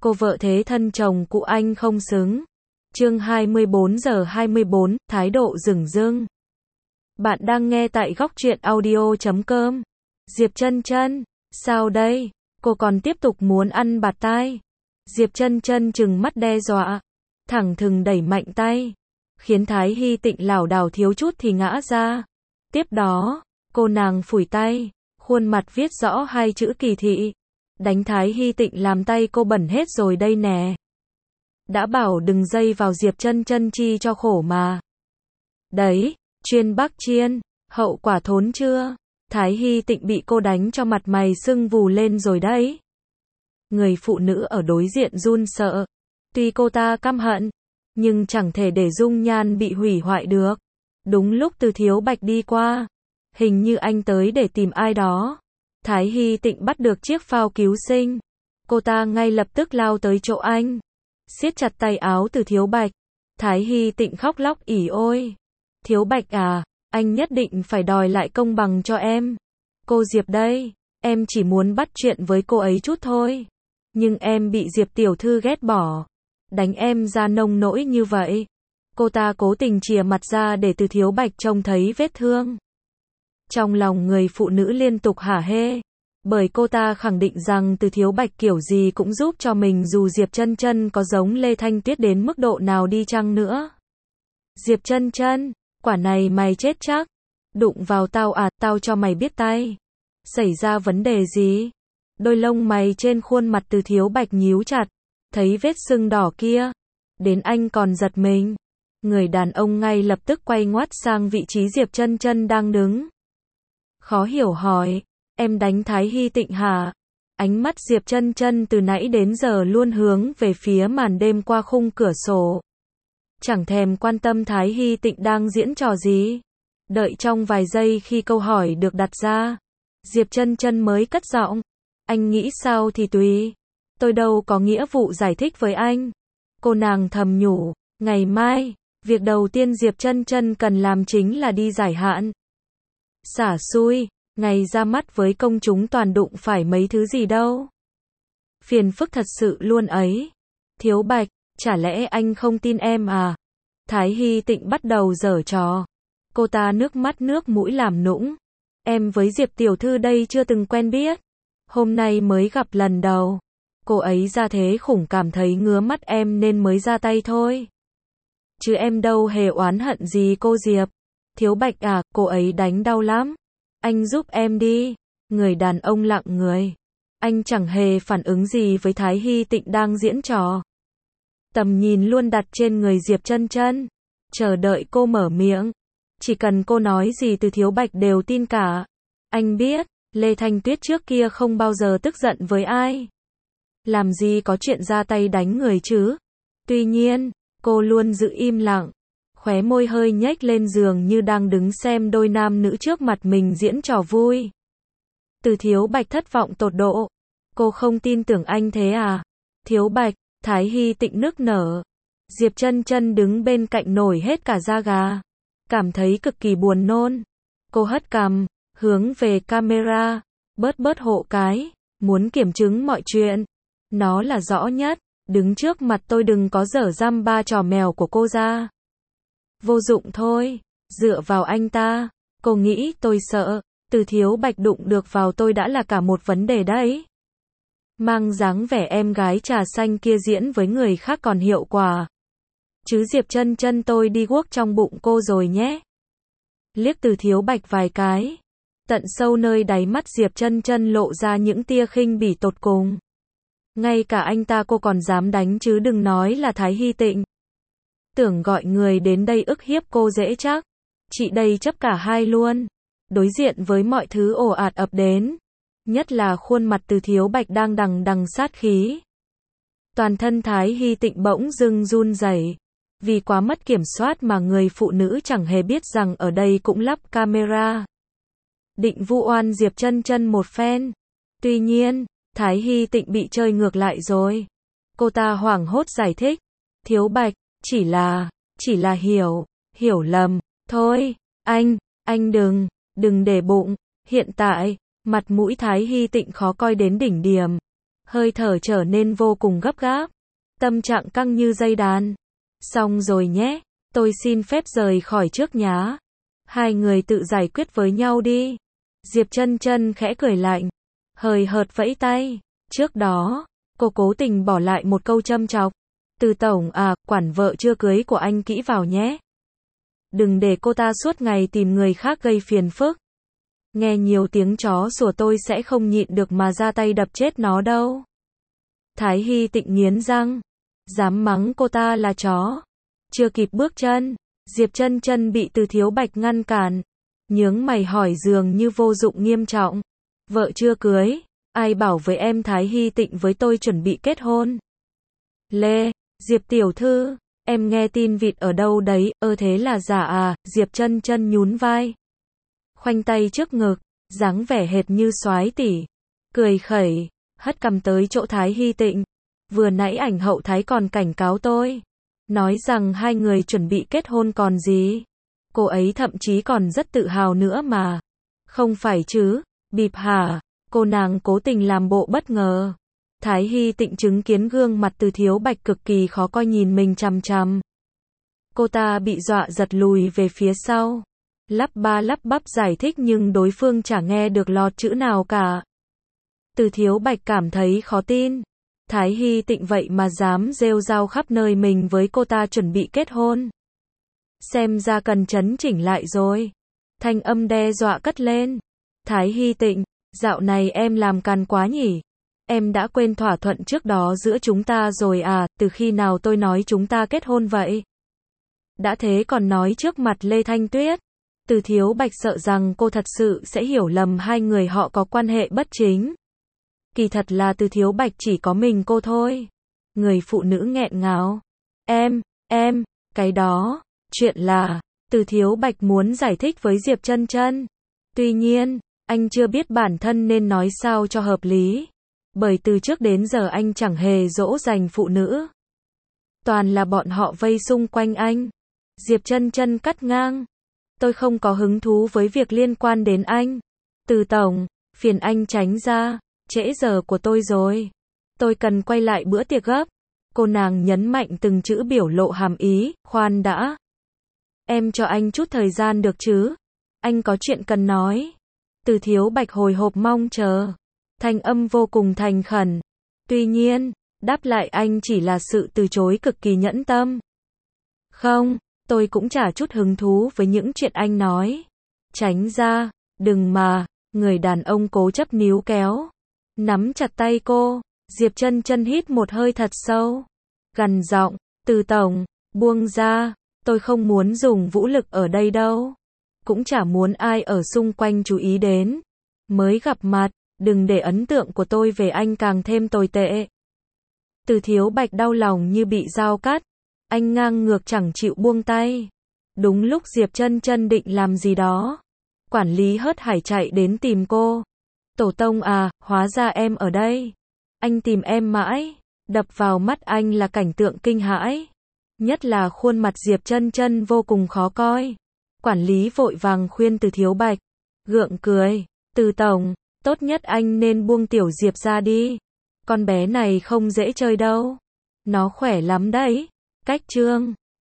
cô vợ thế thân chồng cũ anh không xứng. Chương 24:24, thái độ dửng dưng. Bạn đang nghe tại góc truyện audio.com. Diệp Chân Chân, sao đây? Cô còn tiếp tục muốn ăn bạt tai. Diệp Chân Chân trừng mắt đe dọa, thẳng thừng đẩy mạnh tay, khiến Thái Hy Tịnh lảo đảo thiếu chút thì ngã ra. Tiếp đó, cô nàng phủi tay, khuôn mặt viết rõ hai chữ kỳ thị. Đánh Thái Hy Tịnh làm tay cô bẩn hết rồi đây nè. Đã bảo đừng dây vào Diệp Chân Chân chi cho khổ mà. Đấy, chuyên Bắc chiên, hậu quả thốn chưa? Thái Hy Tịnh bị cô đánh cho mặt mày sưng vù lên rồi đấy. Người phụ nữ ở đối diện run sợ. Tuy cô ta căm hận, nhưng chẳng thể để dung nhan bị hủy hoại được. Đúng lúc Từ Thiếu Bạch đi qua, hình như anh tới để tìm ai đó. Thái Hy Tịnh bắt được chiếc phao cứu sinh. Cô ta ngay lập tức lao tới chỗ anh, siết chặt tay áo Từ Thiếu Bạch. Thái Hy Tịnh khóc lóc ỉ ôi. Thiếu Bạch à, anh nhất định phải đòi lại công bằng cho em. Cô Diệp đây, em chỉ muốn bắt chuyện với cô ấy chút thôi. Nhưng em bị Diệp tiểu thư ghét bỏ, đánh em ra nông nỗi như vậy. Cô ta cố tình chìa mặt ra để Từ Thiếu Bạch trông thấy vết thương. Trong lòng người phụ nữ liên tục hả hê, bởi cô ta khẳng định rằng Từ Thiếu Bạch kiểu gì cũng giúp cho mình dù Diệp Chân Chân có giống Lê Thanh Tuyết đến mức độ nào đi chăng nữa. Diệp Chân Chân, quả này mày chết chắc. Đụng vào tao à, tao cho mày biết tay. Xảy ra vấn đề gì? Đôi lông mày trên khuôn mặt Từ Thiếu Bạch nhíu chặt, thấy vết sưng đỏ kia, đến anh còn giật mình. Người đàn ông ngay lập tức quay ngoắt sang vị trí Diệp Chân Chân đang đứng. Khó hiểu hỏi, em đánh Thái Hy Tịnh hả? Ánh mắt Diệp Chân Chân từ nãy đến giờ luôn hướng về phía màn đêm qua khung cửa sổ. Chẳng thèm quan tâm Thái Hy Tịnh đang diễn trò gì. Đợi trong vài giây khi câu hỏi được đặt ra, Diệp Chân Chân mới cất giọng. Anh nghĩ sao thì tùy. Tôi đâu có nghĩa vụ giải thích với anh. Cô nàng thầm nhủ, ngày mai, việc đầu tiên Diệp Chân Chân cần làm chính là đi giải hạn. Xả xui, ngày ra mắt với công chúng toàn đụng phải mấy thứ gì đâu. Phiền phức thật sự luôn ấy. Thiếu Bạch, chả lẽ anh không tin em à? Thái Hy Tịnh bắt đầu giở trò. Cô ta nước mắt nước mũi làm nũng. Em với Diệp tiểu thư đây chưa từng quen biết. Hôm nay mới gặp lần đầu. Cô ấy ra thế khủng cảm thấy ngứa mắt em nên mới ra tay thôi. Chứ em đâu hề oán hận gì cô Diệp. Thiếu Bạch à, cô ấy đánh đau lắm. Anh giúp em đi. Người đàn ông lặng người. Anh chẳng hề phản ứng gì với Thái Hy Tịnh đang diễn trò. Tầm nhìn luôn đặt trên người Diệp Chân Chân, chờ đợi cô mở miệng. Chỉ cần cô nói gì Từ Thiếu Bạch đều tin cả. Anh biết, Lê Thanh Tuyết trước kia không bao giờ tức giận với ai. Làm gì có chuyện ra tay đánh người chứ. Tuy nhiên, cô luôn giữ im lặng, khóe môi hơi nhếch lên giường như đang đứng xem đôi nam nữ trước mặt mình diễn trò vui. Từ Thiếu Bạch thất vọng tột độ. Cô không tin tưởng anh thế à? Thiếu Bạch, Thái Hy Tịnh nức nở. Diệp Chân Chân đứng bên cạnh nổi hết cả da gà, cảm thấy cực kỳ buồn nôn. Cô hất cằm, hướng về camera, bớt hộ cái, muốn kiểm chứng mọi chuyện. Nó là rõ nhất, đứng trước mặt tôi đừng có dở dăm ba trò mèo của cô ra. Vô dụng thôi, dựa vào anh ta. Cô nghĩ tôi sợ, Từ Thiếu Bạch đụng được vào tôi đã là cả một vấn đề đấy. Mang dáng vẻ em gái trà xanh kia diễn với người khác còn hiệu quả. Chứ Diệp Chân Chân tôi đi guốc trong bụng cô rồi nhé. Liếc Từ Thiếu Bạch vài cái. Tận sâu nơi đáy mắt Diệp Chân Chân lộ ra những tia khinh bỉ tột cùng. Ngay cả anh ta cô còn dám đánh chứ đừng nói là Thái Hy Tịnh. Tưởng gọi người đến đây ức hiếp cô dễ chắc. Chị đây chấp cả hai luôn. Đối diện với mọi thứ ồ ạt ập đến, nhất là khuôn mặt Từ Thiếu Bạch đang đằng đằng sát khí. Toàn thân Thái Hy Tịnh bỗng dưng run rẩy. Vì quá mất kiểm soát mà người phụ nữ chẳng hề biết rằng ở đây cũng lắp camera. Định vu oan Diệp Chân Chân một phen. Tuy nhiên, Thái Hy Tịnh bị chơi ngược lại rồi. Cô ta hoảng hốt giải thích. Thiếu Bạch, chỉ là hiểu lầm, thôi, anh đừng để bụng. Hiện tại, mặt mũi Thái Hy Tịnh khó coi đến đỉnh điểm. hơi thở trở nên vô cùng gấp gáp, tâm trạng căng như dây đàn. Xong rồi nhé, tôi xin phép rời khỏi trước nhá. Hai người tự giải quyết với nhau đi. Diệp Chân Chân khẽ cười lạnh, hời hợt vẫy tay. Trước đó, cô cố tình bỏ lại một câu châm chọc. Từ tổng à, quản vợ chưa cưới của anh kỹ vào nhé. Đừng để cô ta suốt ngày tìm người khác gây phiền phức. Nghe nhiều tiếng chó sủa tôi sẽ không nhịn được mà ra tay đập chết nó đâu. Thái Hy Tịnh nghiến răng, dám mắng cô ta là chó. Chưa kịp bước chân, Diệp Chân Chân bị Từ Thiếu Bạch ngăn cản, nhướng mày hỏi dường như vô dụng nghiêm trọng. Vợ chưa cưới, ai bảo với em Thái Hy Tịnh với tôi chuẩn bị kết hôn. Lê, Diệp tiểu thư, em nghe tin vịt ở đâu đấy, thế là giả à, Diệp Chân Chân nhún vai. Khoanh tay trước ngực, dáng vẻ hệt như soái tỷ. Cười khẩy, hất cằm tới chỗ Thái Hy Tịnh. Vừa nãy ảnh hậu Thái còn cảnh cáo tôi. Nói rằng hai người chuẩn bị kết hôn còn gì. Cô ấy thậm chí còn rất tự hào nữa mà. Không phải chứ, bịp hả, cô nàng cố tình làm bộ bất ngờ. Thái Hy Tịnh chứng kiến gương mặt Từ Thiếu Bạch cực kỳ khó coi nhìn mình chằm chằm. Cô ta bị dọa giật lùi về phía sau. Lắp ba lắp bắp giải thích nhưng đối phương chả nghe được lọt chữ nào cả. Từ Thiếu Bạch cảm thấy khó tin. Thái Hy Tịnh vậy mà dám rêu rao khắp nơi mình với cô ta chuẩn bị kết hôn. Xem ra cần chấn chỉnh lại rồi. Thanh âm đe dọa cất lên. Thái Hy Tịnh, dạo này em làm càn quá nhỉ? Em đã quên thỏa thuận trước đó giữa chúng ta rồi à, từ khi nào tôi nói chúng ta kết hôn vậy? Đã thế còn nói trước mặt Lê Thanh Tuyết. Từ Thiếu Bạch sợ rằng cô thật sự sẽ hiểu lầm hai người họ có quan hệ bất chính. Kỳ thật là Từ Thiếu Bạch chỉ có mình cô thôi. Người phụ nữ nghẹn ngào. Em, cái đó, chuyện là, Từ Thiếu Bạch muốn giải thích với Diệp Chân Chân. Tuy nhiên, anh chưa biết bản thân nên nói sao cho hợp lý. Bởi từ trước đến giờ anh chẳng hề dỗ dành phụ nữ. Toàn là bọn họ vây xung quanh anh. Diệp Chân Chân cắt ngang. Tôi không có hứng thú với việc liên quan đến anh. Từ tổng, phiền anh tránh ra, trễ giờ của tôi rồi. Tôi cần quay lại bữa tiệc gấp. Cô nàng nhấn mạnh từng chữ biểu lộ hàm ý, khoan đã. Em cho anh chút thời gian được chứ? Anh có chuyện cần nói. Từ Thiếu Bạch hồi hộp mong chờ. Thanh âm vô cùng thành khẩn. Tuy nhiên, đáp lại anh chỉ là sự từ chối cực kỳ nhẫn tâm. Không, tôi cũng chả chút hứng thú với những chuyện anh nói. Tránh ra, đừng mà, người đàn ông cố chấp níu kéo. Nắm chặt tay cô, Diệp Chân Chân hít một hơi thật sâu. Gằn giọng, Từ tổng, buông ra, tôi không muốn dùng vũ lực ở đây đâu. Cũng chả muốn ai ở xung quanh chú ý đến. Mới gặp mặt, đừng để ấn tượng của tôi về anh càng thêm tồi tệ. Từ Thiếu Bạch đau lòng như bị dao cắt. Anh ngang ngược chẳng chịu buông tay. Đúng lúc Diệp Chân Chân định làm gì đó, quản lý Hớt Hải chạy đến tìm cô. Tổ tông à, hóa ra em ở đây. Anh tìm em mãi. Đập vào mắt anh là cảnh tượng kinh hãi. Nhất là khuôn mặt Diệp Chân Chân vô cùng khó coi. Quản lý vội vàng khuyên Từ Thiếu Bạch. Gượng cười. Từ tổng, tốt nhất anh nên buông tiểu Diệp ra đi. Con bé này không dễ chơi đâu. Nó khỏe lắm đấy. Cách trương.